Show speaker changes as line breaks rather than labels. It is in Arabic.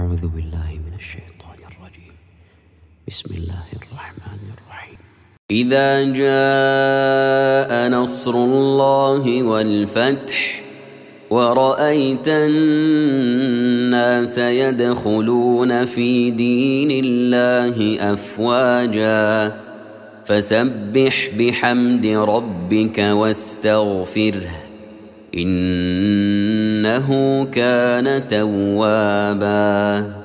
أعوذ بالله من الشيطان الرجيم. بسم الله الرحمن الرحيم. إذا جاء نصر الله والفتح ورأيت الناس يدخلون في دين الله أفواجا فسبح بحمد ربك واستغفره إنه كان توابا.